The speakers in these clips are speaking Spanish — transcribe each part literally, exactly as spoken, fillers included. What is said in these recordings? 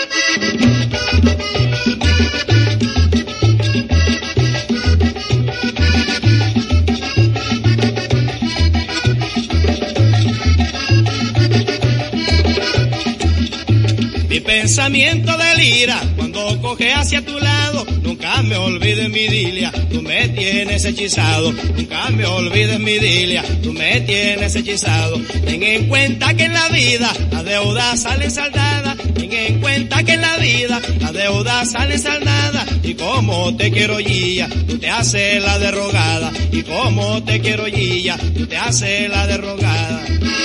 Mi pensamiento delira cuando coge hacia tu lado. Nunca me olvides mi dilia, tú me tienes hechizado. Nunca me olvides mi dilia, tú me tienes hechizado. Ten en cuenta que en la vida las deudas salen saldadas. Ten en cuenta que en la vida las deudas salen saldadas. Y como te quiero guía, tú te haces la derrogada. Y como te quiero guía, tú te haces la derrogada.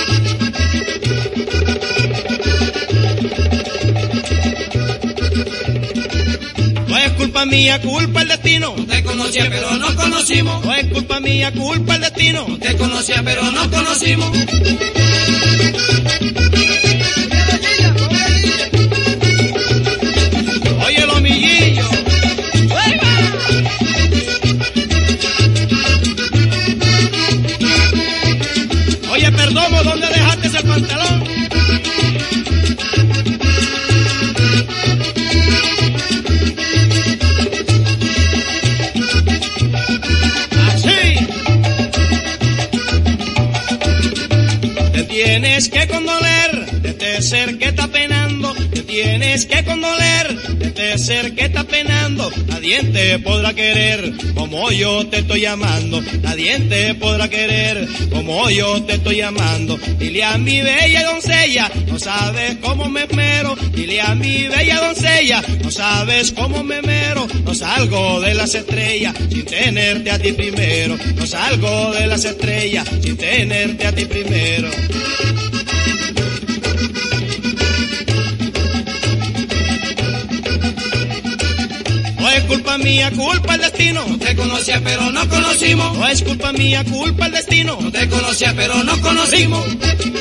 No es culpa mía, culpa el destino. No te conocía pero nos conocimos. No es culpa mía, culpa el destino. No te conocía pero nos conocimos. Oye, los millillos. Oye, Perdomo, ¿dónde dejaste ese pantalón? Tienes que condoler de este ser que está penando. Te tienes que condoler de este ser que está penando. Nadie te podrá querer como yo te estoy llamando. Nadie te podrá querer como yo te estoy llamando. Dile a mi bella doncella, no sabes cómo me esmero. Dile a mi bella doncella, no sabes cómo me esmero. No salgo de las estrellas sin tenerte a ti primero. No salgo de las estrellas sin tenerte a ti primero. No es culpa mía, culpa el destino. No te conocía pero nos conocimos. No es culpa mía, culpa el destino. No te conocía pero nos conocimos.